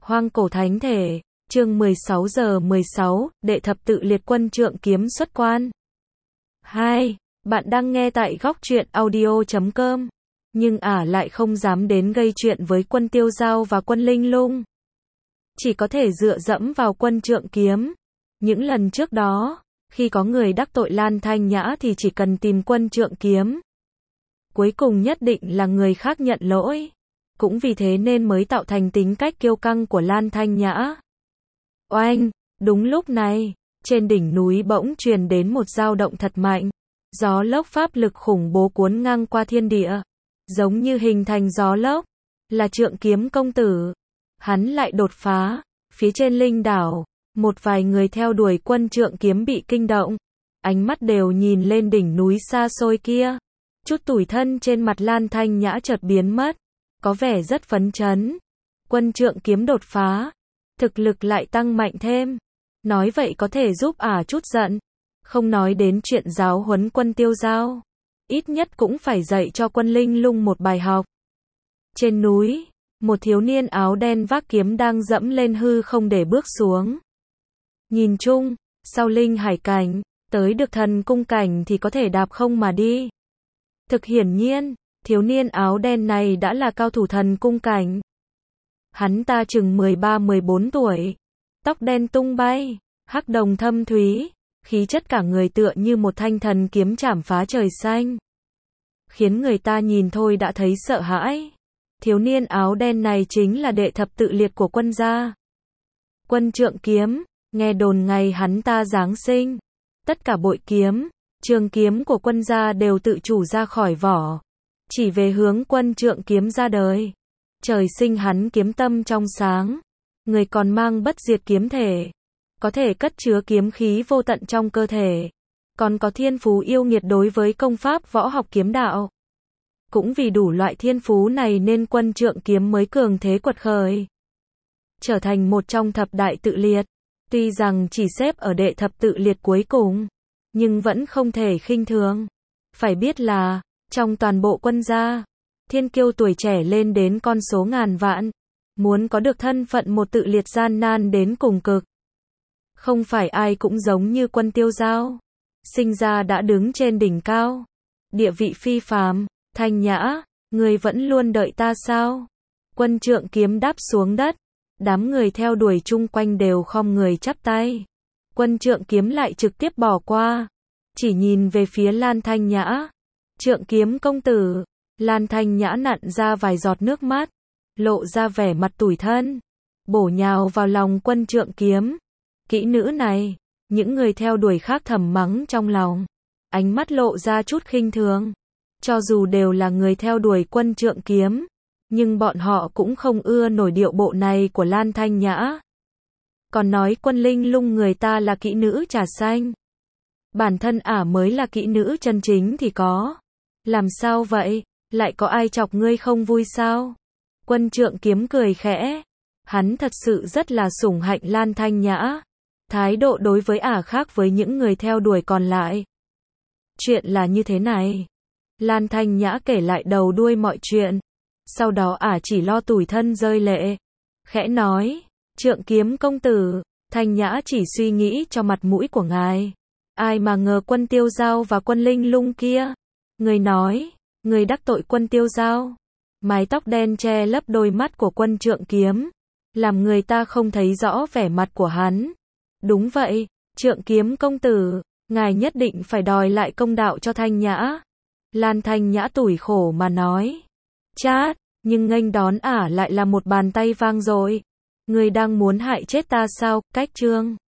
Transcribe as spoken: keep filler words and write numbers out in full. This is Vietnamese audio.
Hoang cổ thánh thể, chương mười sáu giờ mười sáu, đệ thập tự liệt quân trượng kiếm xuất quan. hai. Bạn đang nghe tại góc truyện audio chấm com. Nhưng ả lại không dám đến gây chuyện với quân Tiêu Dao và quân Linh Lung. Chỉ có thể dựa dẫm vào quân trượng kiếm. Những lần trước đó, khi có người đắc tội Lan Thanh Nhã thì chỉ cần tìm quân trượng kiếm. Cuối cùng nhất định là người khác nhận lỗi. Cũng vì thế nên mới tạo thành tính cách kiêu căng của Lan Thanh Nhã. Oanh, đúng lúc này, trên đỉnh núi bỗng truyền đến một dao động thật mạnh. Gió lốc pháp lực khủng bố cuốn ngang qua thiên địa. Giống như hình thành gió lốc. Là trượng kiếm công tử. Hắn lại đột phá. Phía trên linh đảo, một vài người theo đuổi quân trượng kiếm bị kinh động. Ánh mắt đều nhìn lên đỉnh núi xa xôi kia. Chút tủi thân trên mặt Lan Thanh Nhã chợt biến mất. Có vẻ rất phấn chấn. Quân trượng kiếm đột phá. Thực lực lại tăng mạnh thêm. Nói vậy có thể giúp ả chút giận. Không nói đến chuyện giáo huấn quân Tiêu Dao. Ít nhất cũng phải dạy cho quân Linh Lung một bài học. Trên núi, một thiếu niên áo đen vác kiếm đang dẫm lên hư không để bước xuống. Nhìn chung, sau linh hải cảnh, tới được thần cung cảnh thì có thể đạp không mà đi. Thực hiển nhiên, thiếu niên áo đen này đã là cao thủ thần cung cảnh. Hắn ta chừng mười ba mười bốn tuổi, tóc đen tung bay, hắc đồng thâm thúy, khí chất cả người tựa như một thanh thần kiếm chảm phá trời xanh. Khiến người ta nhìn thôi đã thấy sợ hãi. Thiếu niên áo đen này chính là đệ thập tự liệt của quân gia. Quân trượng kiếm, nghe đồn ngày hắn ta giáng sinh. Tất cả bội kiếm, trường kiếm của quân gia đều tự chủ ra khỏi vỏ. Chỉ về hướng quân trượng kiếm ra đời. Trời sinh hắn kiếm tâm trong sáng. Người còn mang bất diệt kiếm thể. Có thể cất chứa kiếm khí vô tận trong cơ thể. Còn có thiên phú yêu nghiệt đối với công pháp võ học kiếm đạo. Cũng vì đủ loại thiên phú này nên quân trượng kiếm mới cường thế quật khởi. Trở thành một trong thập đại tự liệt. Tuy rằng chỉ xếp ở đệ thập tự liệt cuối cùng. Nhưng vẫn không thể khinh thường. Phải biết là, trong toàn bộ quân gia, thiên kiêu tuổi trẻ lên đến con số ngàn vạn. Muốn có được thân phận một tự liệt gian nan đến cùng cực. Không phải ai cũng giống như quân Tiêu Dao. Sinh ra đã đứng trên đỉnh cao. Địa vị phi phàm. Thanh Nhã, người vẫn luôn đợi ta sao? Quân trượng kiếm đáp xuống đất. Đám người theo đuổi chung quanh đều khom người chắp tay. Quân trượng kiếm lại trực tiếp bỏ qua. Chỉ nhìn về phía Lan Thanh Nhã. Trượng kiếm công tử. Lan Thanh Nhã nặn ra vài giọt nước mắt. Lộ ra vẻ mặt tủi thân. Bổ nhào vào lòng quân trượng kiếm. Kỹ nữ này. Những người theo đuổi khác thầm mắng trong lòng. Ánh mắt lộ ra chút khinh thường. Cho dù đều là người theo đuổi quân trượng kiếm. Nhưng bọn họ cũng không ưa nổi điệu bộ này của Lan Thanh Nhã. Còn nói quân Linh Lung người ta là kỹ nữ trà xanh. Bản thân ả mới là kỹ nữ chân chính thì có. Làm sao vậy? Lại có ai chọc ngươi không vui sao? Quân trượng kiếm cười khẽ. Hắn thật sự rất là sủng hạnh Lan Thanh Nhã. Thái độ đối với ả khác với những người theo đuổi còn lại. Chuyện là như thế này. Lan Thanh Nhã kể lại đầu đuôi mọi chuyện. Sau đó ả chỉ lo tủi thân rơi lệ. Khẽ nói, trượng kiếm công tử, Thanh Nhã chỉ suy nghĩ cho mặt mũi của ngài. Ai mà ngờ quân Tiêu Dao và quân Linh Lung kia. Người nói, người đắc tội quân Tiêu Dao. Mái tóc đen che lấp đôi mắt của quân trượng kiếm. Làm người ta không thấy rõ vẻ mặt của hắn. Đúng vậy, trượng kiếm công tử, ngài nhất định phải đòi lại công đạo cho Thanh Nhã. Lan Thanh Nhã tủi khổ mà nói. Chát, nhưng nghênh đón ả lại là một bàn tay vang dội. Người đang muốn hại chết ta sao? Cách chương